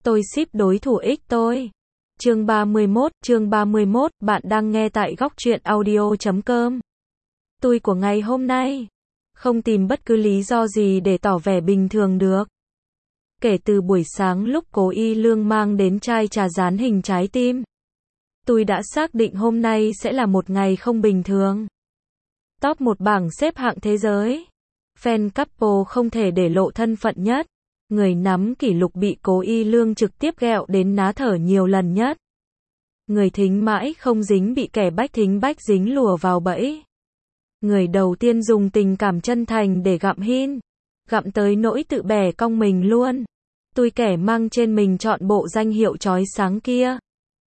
Tôi ship đối thủ ích tôi. Chương 31, bạn đang nghe tại góc truyện audio.com. Tôi của ngày hôm nay không tìm bất cứ lý do gì để tỏ vẻ bình thường được. Kể từ buổi sáng lúc Cố Y Lương mang đến chai trà dán hình trái tim, tôi đã xác định hôm nay sẽ là một ngày không bình thường. Top 1 bảng xếp hạng thế giới. Fan couple không thể để lộ thân phận nhất. Người nắm kỷ lục bị Cố Y Lương trực tiếp ghẹo đến ná thở nhiều lần nhất. Người thính mãi không dính bị kẻ bách thính bách dính lùa vào bẫy. Người đầu tiên dùng tình cảm chân thành để gặm hin. Gặm tới nỗi tự bẻ cong mình luôn. Tôi kẻ mang trên mình trọn bộ danh hiệu chói sáng kia.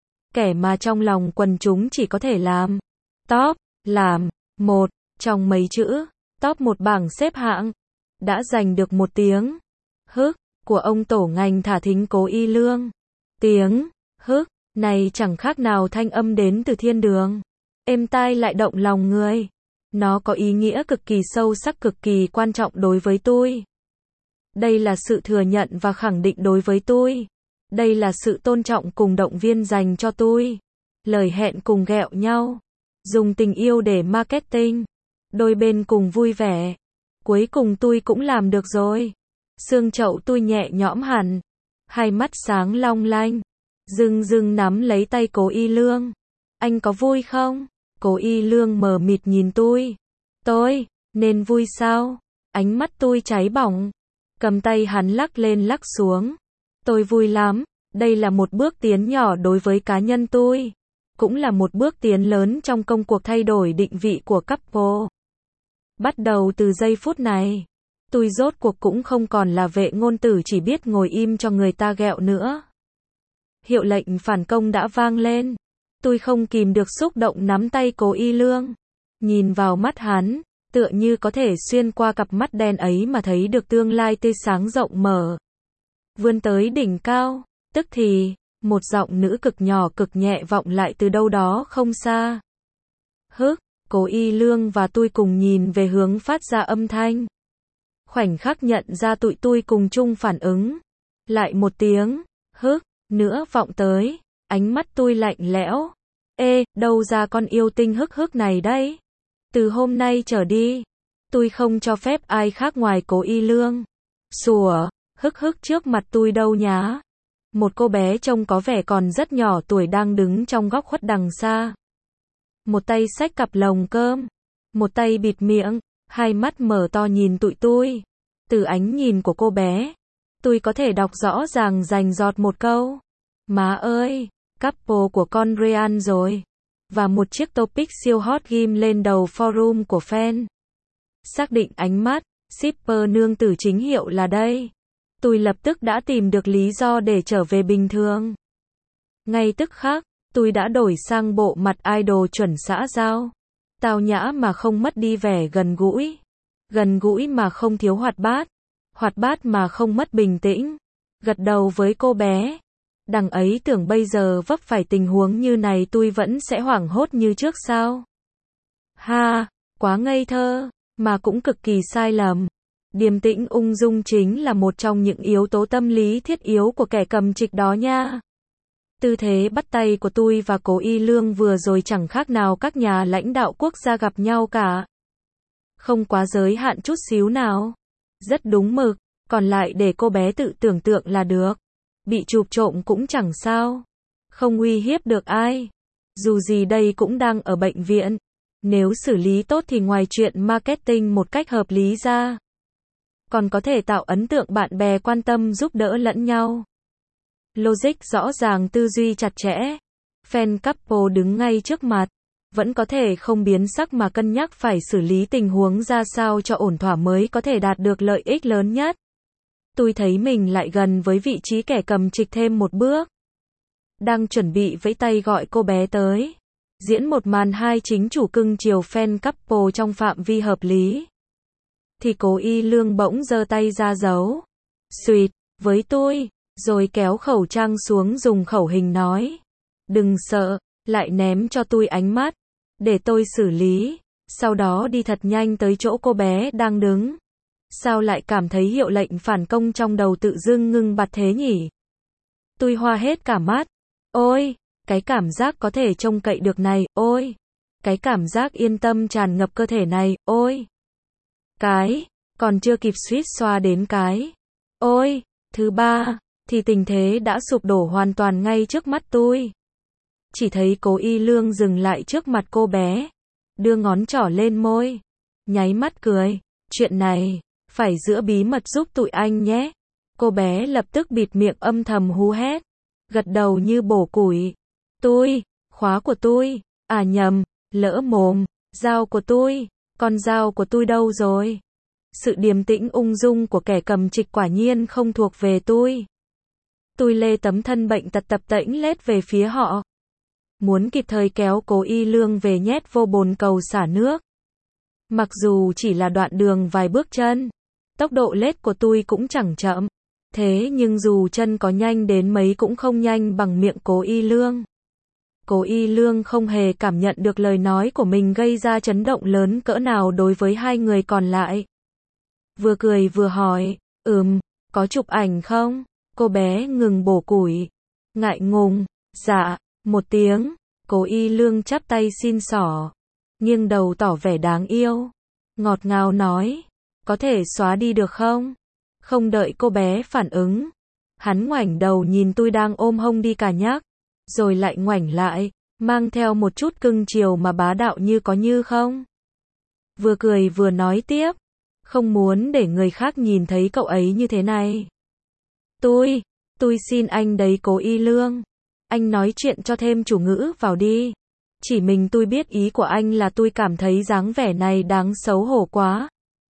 Kẻ mà trong lòng quần chúng chỉ có thể làm top, làm một trong mấy chữ. Top 1 bảng xếp hạng. Đã giành được một tiếng hức của ông tổ ngành thả thính Cố Y Lương. Tiếng hức này chẳng khác nào thanh âm đến từ thiên đường. Êm tai lại động lòng người. Nó có ý nghĩa cực kỳ sâu sắc, cực kỳ quan trọng đối với tôi. Đây là sự thừa nhận và khẳng định đối với tôi. Đây là sự tôn trọng cùng động viên dành cho tôi. Lời hẹn cùng ghẹo nhau. Dùng tình yêu để marketing. Đôi bên cùng vui vẻ. Cuối cùng tôi cũng làm được rồi. Xương chậu tôi nhẹ nhõm hẳn. Hai mắt sáng long lanh. Dưng dưng nắm lấy tay Cố Y Lương. Anh có vui không? Cố Y Lương mờ mịt nhìn tôi. Tôi, nên vui sao? Ánh mắt tôi cháy bỏng. Cầm tay hắn lắc lên lắc xuống. Tôi vui lắm. Đây là một bước tiến nhỏ đối với cá nhân tôi. Cũng là một bước tiến lớn trong công cuộc thay đổi định vị của couple. Bắt đầu từ giây phút này, tôi rốt cuộc cũng không còn là vệ ngôn tử chỉ biết ngồi im cho người ta ghẹo nữa. Hiệu lệnh phản công đã vang lên. Tôi không kìm được xúc động nắm tay Cố Y Lương. Nhìn vào mắt hắn, tựa như có thể xuyên qua cặp mắt đen ấy mà thấy được tương lai tươi sáng rộng mở. Vươn tới đỉnh cao, tức thì, một giọng nữ cực nhỏ cực nhẹ vọng lại từ đâu đó không xa. Hức, Cố Y Lương và tôi cùng nhìn về hướng phát ra âm thanh. Khoảnh khắc nhận ra tụi tôi cùng chung phản ứng. Lại một tiếng hức nữa vọng tới. Ánh mắt tôi lạnh lẽo. Ê, đâu ra con yêu tinh hức hức này đấy? Từ hôm nay trở đi, tôi không cho phép ai khác ngoài Cố Y Lương sủa hức hức trước mặt tôi đâu nhá. Một cô bé trông có vẻ còn rất nhỏ tuổi đang đứng trong góc khuất đằng xa. Một tay xách cặp lồng cơm, một tay bịt miệng, hai mắt mở to nhìn tụi tôi. Từ ánh nhìn của cô bé, tôi có thể đọc rõ ràng rành rọt một câu. Má ơi, couple của con Ryan rồi. Và một chiếc topic siêu hot ghim lên đầu forum của fan. Xác định ánh mắt, shipper nương tử chính hiệu là đây. Tôi lập tức đã tìm được lý do để trở về bình thường. Ngay tức khắc, tôi đã đổi sang bộ mặt idol chuẩn xã giao. Tao nhã mà không mất đi vẻ gần gũi. Gần gũi mà không thiếu hoạt bát mà không mất bình tĩnh. Gật đầu với cô bé. Đằng ấy tưởng bây giờ vấp phải tình huống như này tôi vẫn sẽ hoảng hốt như trước sao? Ha, quá ngây thơ, mà cũng cực kỳ sai lầm. Điềm tĩnh ung dung chính là một trong những yếu tố tâm lý thiết yếu của kẻ cầm trịch đó nha. Tư thế bắt tay của tôi và Cố Y Lương vừa rồi chẳng khác nào các nhà lãnh đạo quốc gia gặp nhau cả. Không quá giới hạn chút xíu nào. Rất đúng mực, còn lại để cô bé tự tưởng tượng là được. Bị chụp trộm cũng chẳng sao. Không uy hiếp được ai. Dù gì đây cũng đang ở bệnh viện. Nếu xử lý tốt thì ngoài chuyện marketing một cách hợp lý ra, còn có thể tạo ấn tượng bạn bè quan tâm giúp đỡ lẫn nhau. Logic rõ ràng, tư duy chặt chẽ. Fan couple đứng ngay trước mặt. Vẫn có thể không biến sắc mà cân nhắc phải xử lý tình huống ra sao cho ổn thỏa mới có thể đạt được lợi ích lớn nhất. Tôi thấy mình lại gần với vị trí kẻ cầm trịch thêm một bước. Đang chuẩn bị vẫy tay gọi cô bé tới. Diễn một màn hai chính chủ cưng chiều fan couple trong phạm vi hợp lý. Thì Cố Y Lương bỗng giơ tay ra dấu Sweet với tôi, rồi kéo khẩu trang xuống dùng khẩu hình nói. Đừng sợ, lại ném cho tôi ánh mắt. Để tôi xử lý. Sau đó đi thật nhanh tới chỗ cô bé đang đứng. Sao lại cảm thấy hiệu lệnh phản công trong đầu tự dưng ngưng bặt thế nhỉ? Tôi hoa hết cả mắt. Ôi, cái cảm giác có thể trông cậy được này, ôi. Cái cảm giác yên tâm tràn ngập cơ thể này, ôi. Còn chưa kịp suýt xoa đến cái. Ôi, thứ ba, thì tình thế đã sụp đổ hoàn toàn ngay trước mắt tôi. Chỉ thấy Cố Y Lương dừng lại trước mặt cô bé, đưa ngón trỏ lên môi, nháy mắt cười, chuyện này, phải giữ bí mật giúp tụi anh nhé. Cô bé lập tức bịt miệng âm thầm hú hét, gật đầu như bổ củi. Khóa của tôi, à nhầm, lỡ mồm, dao của tôi, con dao của tôi đâu rồi? Sự điềm tĩnh ung dung của kẻ cầm trịch quả nhiên không thuộc về tôi. Tôi lê tấm thân bệnh tật tập tễnh lết về phía họ, muốn kịp thời kéo Cố Y Lương về nhét vô bồn cầu xả nước. Mặc dù chỉ là đoạn đường vài bước chân, tốc độ lết của tôi cũng chẳng chậm. Thế nhưng dù chân có nhanh đến mấy cũng không nhanh bằng miệng Cố Y Lương. Cố Y Lương không hề cảm nhận được lời nói của mình gây ra chấn động lớn cỡ nào đối với hai người còn lại. Vừa cười vừa hỏi, có chụp ảnh không? Cô bé ngừng bổ củi, ngại ngùng, dạ, một tiếng. Cố Y Lương chắp tay xin xỏ, nghiêng đầu tỏ vẻ đáng yêu, ngọt ngào nói, có thể xóa đi được không? Không đợi cô bé phản ứng, hắn ngoảnh đầu nhìn tôi đang ôm hông đi cà nhắc, rồi lại ngoảnh lại, mang theo một chút cưng chiều mà bá đạo như có như không. Vừa cười vừa nói tiếp, không muốn để người khác nhìn thấy cậu ấy như thế này. Tôi xin anh đấy Cố Y Lương. Anh nói chuyện cho thêm chủ ngữ vào đi. Chỉ mình tôi biết ý của anh là tôi cảm thấy dáng vẻ này đáng xấu hổ quá.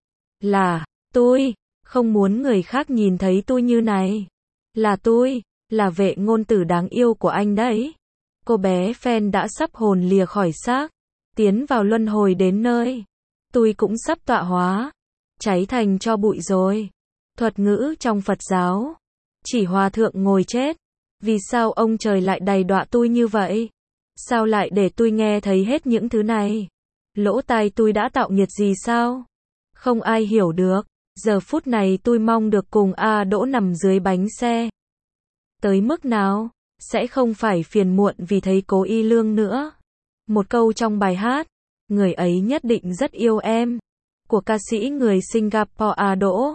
Tôi không muốn người khác nhìn thấy tôi như này. Là vệ ngôn tử đáng yêu của anh đấy. Cô bé Phen đã sắp hồn lìa khỏi xác, tiến vào luân hồi đến nơi. Tôi cũng sắp tọa hóa, cháy thành tro bụi rồi. Thuật ngữ trong Phật giáo, chỉ hòa thượng ngồi chết. Vì sao ông trời lại đầy đọa tôi như vậy? Sao lại để tôi nghe thấy hết những thứ này? Lỗ tai tôi đã tạo nghiệt gì sao? Không ai hiểu được. Giờ phút này tôi mong được cùng A Đỗ nằm dưới bánh xe. Tới mức nào? Sẽ không phải phiền muộn vì thấy Cố Y Lương nữa. Một câu trong bài hát, người ấy nhất định rất yêu em, của ca sĩ người Singapore A Đỗ.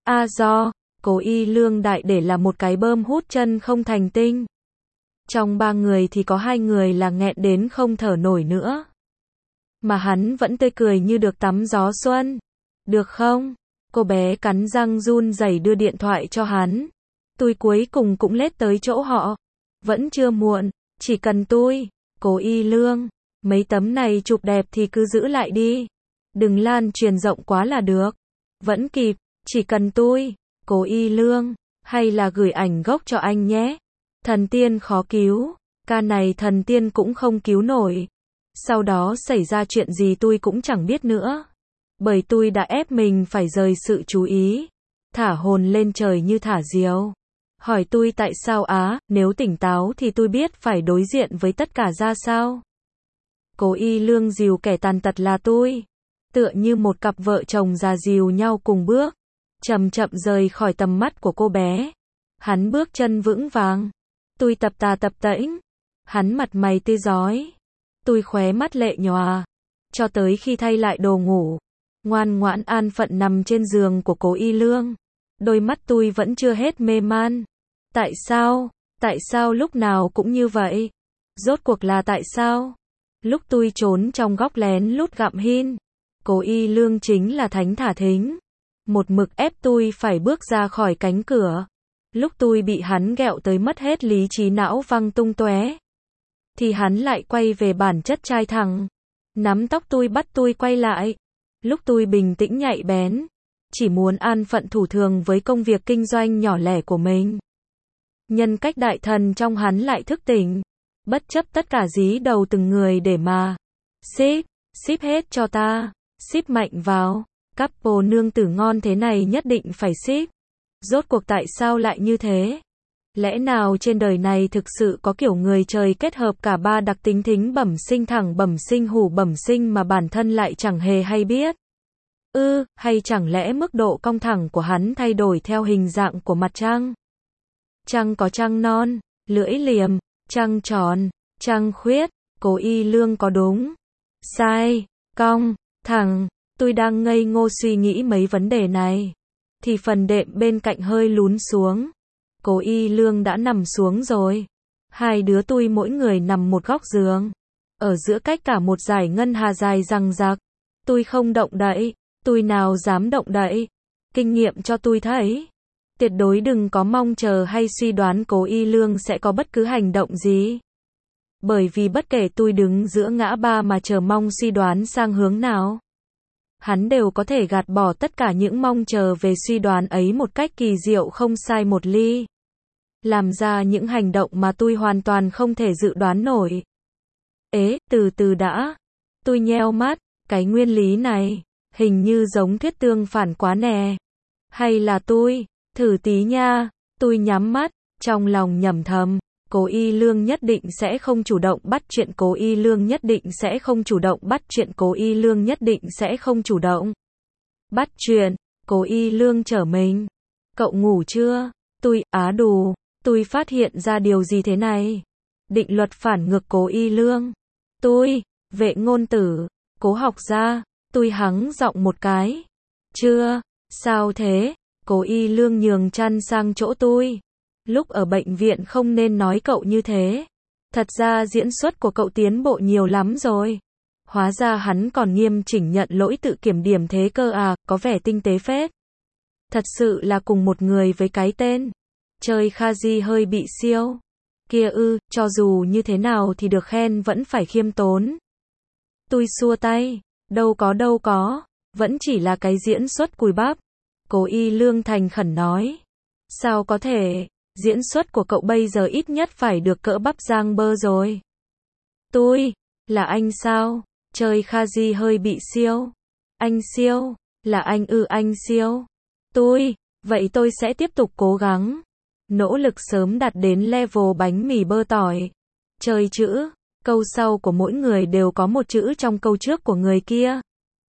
Do Cố Y Lương đại để là một cái bơm hút chân không thành tinh. Trong 3 người thì có 2 người là nghẹn đến không thở nổi nữa. Mà hắn vẫn tươi cười như được tắm gió xuân. Được không? Cô bé cắn răng run rẩy đưa điện thoại cho hắn. Tôi cuối cùng cũng lết tới chỗ họ. Vẫn chưa muộn, chỉ cần tôi, Cố Y Lương, mấy tấm này chụp đẹp thì cứ giữ lại đi. Đừng lan truyền rộng quá là được. Vẫn kịp, chỉ cần tôi, Cố Y Lương, hay là gửi ảnh gốc cho anh nhé. Thần tiên khó cứu, ca này thần tiên cũng không cứu nổi. Sau đó xảy ra chuyện gì tôi cũng chẳng biết nữa. Bởi tôi đã ép mình phải rời sự chú ý, thả hồn lên trời như thả diều. Hỏi tôi tại sao nếu tỉnh táo thì tôi biết phải đối diện với tất cả ra sao. Cố Y Lương dìu kẻ tàn tật là tôi. Tựa như một cặp vợ chồng già dìu nhau cùng bước, chậm chậm rời khỏi tầm mắt của cô bé. Hắn bước chân vững vàng. Tôi tập tà tập tễnh. Hắn mặt mày tươi rói. Tôi khóe mắt lệ nhòa. Cho tới khi thay lại đồ ngủ, ngoan ngoãn an phận nằm trên giường của Cố Y Lương. Đôi mắt tôi vẫn chưa hết mê man. Tại sao lúc nào cũng như vậy? Rốt cuộc là tại sao? Lúc tôi trốn trong góc lén lút gặm hin, Cố Y Lương chính là thánh thả thính. Một mực ép tôi phải bước ra khỏi cánh cửa. Lúc tôi bị hắn ghẹo tới mất hết lý trí não văng tung tóe, thì hắn lại quay về bản chất trai thẳng. Nắm tóc tôi bắt tôi quay lại. Lúc tôi bình tĩnh nhạy bén, chỉ muốn an phận thủ thường với công việc kinh doanh nhỏ lẻ của mình. Nhân cách đại thần trong hắn lại thức tỉnh, bất chấp tất cả dí đầu từng người để mà ship hết cho ta, ship mạnh vào, couple nương tử ngon thế này nhất định phải ship. Rốt cuộc tại sao lại như thế? Lẽ nào trên đời này thực sự có kiểu người trời kết hợp cả ba đặc tính thính bẩm sinh thẳng bẩm sinh hủ bẩm sinh mà bản thân lại chẳng hề hay biết? Hay chẳng lẽ mức độ cong thẳng của hắn thay đổi theo hình dạng của mặt trăng? trăng có trăng non, lưỡi liềm, trăng tròn, trăng khuyết, Cố Y Lương có đúng, sai, cong, thẳng, tôi đang ngây ngô suy nghĩ mấy vấn đề này. Thì phần đệm bên cạnh hơi lún xuống. Cố Y Lương đã nằm xuống rồi. Hai đứa tôi mỗi người nằm một góc giường. Ở giữa cách cả một dải ngân hà dài răng rạc. Tôi không động đậy. Tôi nào dám động đậy. Kinh nghiệm cho tôi thấy. Tuyệt đối đừng có mong chờ hay suy đoán Cố Y Lương sẽ có bất cứ hành động gì. Bởi vì bất kể tôi đứng giữa ngã ba mà chờ mong suy đoán sang hướng nào, hắn đều có thể gạt bỏ tất cả những mong chờ về suy đoán ấy một cách kỳ diệu không sai một ly. Làm ra những hành động mà tôi hoàn toàn không thể dự đoán nổi. Ế, từ từ đã. Tôi nheo mắt, cái nguyên lý này, hình như giống thuyết tương phản quá nè. Hay là tôi, thử tí nha, tôi nhắm mắt, trong lòng nhẩm thầm. Cố Y Lương nhất định sẽ không chủ động bắt chuyện, Cố Y Lương nhất định sẽ không chủ động bắt chuyện, Cố Y Lương nhất định sẽ không chủ động bắt chuyện. Cố Y Lương trở mình. Cậu ngủ chưa? Tôi, đù, tôi phát hiện ra điều gì thế này? Định luật phản ngược Cố Y Lương. Tôi, vệ ngôn tử, Cố học gia, tôi hắng giọng một cái. Chưa, sao thế? Cố Y Lương nhường chăn sang chỗ tôi. Lúc ở bệnh viện không nên nói cậu như thế. Thật ra diễn xuất của cậu tiến bộ nhiều lắm rồi. Hóa ra hắn còn nghiêm chỉnh nhận lỗi tự kiểm điểm thế cơ à, có vẻ tinh tế phết. Thật sự là cùng một người với cái tên. Chơi Khaji hơi bị siêu. Kia cho dù như thế nào thì được khen vẫn phải khiêm tốn. Tôi xua tay. Đâu có. Vẫn chỉ là cái diễn xuất cùi bắp. Cố Y Lương thành khẩn nói. Sao có thể? Diễn xuất của cậu bây giờ ít nhất phải được cỡ bắp giang bơ rồi. Tôi, là anh sao? Chơi Khaji hơi bị siêu. Anh siêu, là anh siêu. Tôi, vậy tôi sẽ tiếp tục cố gắng. Nỗ lực sớm đạt đến level bánh mì bơ tỏi. Chơi chữ, câu sau của mỗi người đều có một chữ trong câu trước của người kia.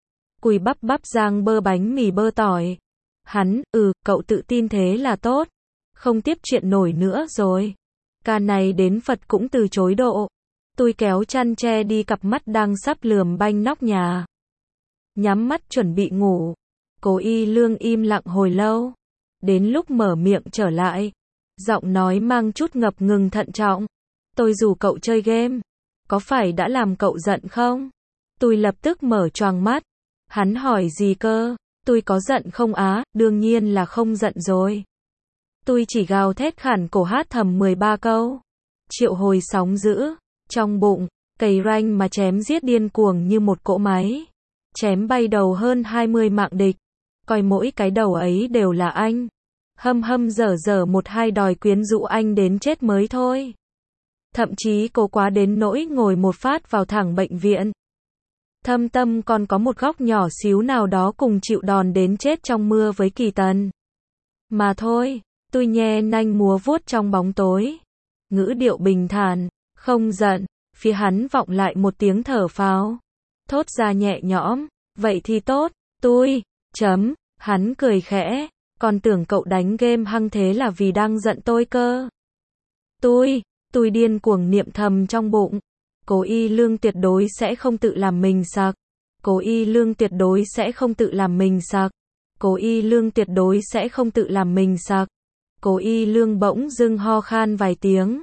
Cùi bắp bắp giang bơ bánh mì bơ tỏi. Hắn, cậu tự tin thế là tốt. Không tiếp chuyện nổi nữa rồi. Ca này đến Phật cũng từ chối độ. Tôi kéo chăn che đi cặp mắt đang sắp lườm banh nóc nhà. Nhắm mắt chuẩn bị ngủ. Cố Y Lương im lặng hồi lâu. Đến lúc mở miệng trở lại. Giọng nói mang chút ngập ngừng thận trọng. Tôi rủ cậu chơi game. Có phải đã làm cậu giận không? Tôi lập tức mở choàng mắt. Hắn hỏi gì cơ? Tôi có giận không á? Đương nhiên là không giận rồi. Tôi chỉ gào thét khản cổ hát thầm 13 câu. Triệu hồi sóng dữ. Trong bụng, cày ranh mà chém giết điên cuồng như một cỗ máy. Chém bay đầu hơn 20 mạng địch. Coi mỗi cái đầu ấy đều là anh. Hâm dở một hai đòi quyến rũ anh đến chết mới thôi. Thậm chí cố quá đến nỗi ngồi một phát vào thẳng bệnh viện. Thâm tâm còn có một góc nhỏ xíu nào đó cùng chịu đòn đến chết trong mưa với Kỳ Tần. Mà thôi. Tôi nhe nanh múa vuốt trong bóng tối. Ngữ điệu bình thản, không giận. Phía hắn vọng lại một tiếng thở phào. Thốt ra nhẹ nhõm. Vậy thì tốt. Tôi, hắn cười khẽ. Còn tưởng cậu đánh game hăng thế là vì đang giận tôi cơ. Tôi điên cuồng niệm thầm trong bụng. Cố Y Lương tuyệt đối sẽ không tự làm mình sặc. Cố Y Lương tuyệt đối sẽ không tự làm mình sặc. Cố Y Lương tuyệt đối sẽ không tự làm mình sặc. Cố Y Lương bỗng dưng ho khan vài tiếng.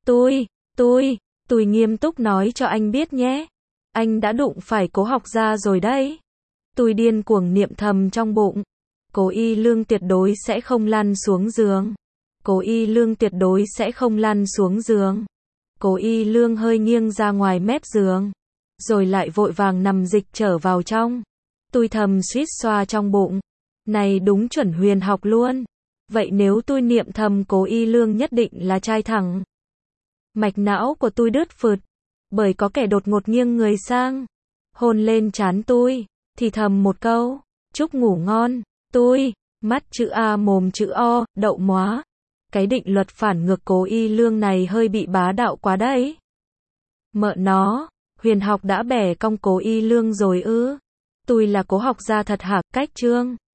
Tôi nghiêm túc nói cho anh biết nhé. Anh đã đụng phải Cố học gia rồi đấy. Tôi điên cuồng niệm thầm trong bụng. Cố Y Lương tuyệt đối sẽ không lăn xuống giường. Cố Y Lương tuyệt đối sẽ không lăn xuống giường. Cố Y Lương hơi nghiêng ra ngoài mép giường. Rồi lại vội vàng nằm dịch trở vào trong. Tôi thầm suýt xoa trong bụng. Này đúng chuẩn huyền học luôn. Vậy nếu tôi niệm thầm Cố Y Lương nhất định là trai thẳng. Mạch não của tôi đứt phượt. Bởi có kẻ đột ngột nghiêng người sang. Hôn lên trán tôi. Thì thầm một câu. Chúc ngủ ngon. Tôi. Mắt chữ A mồm chữ O. Đậu móa. Cái định luật phản ngược Cố Y Lương này hơi bị bá đạo quá đấy. Mợ nó. Huyền học đã bẻ cong Cố Y Lương rồi ư. Tôi là Cố học gia thật hả? Cách chương.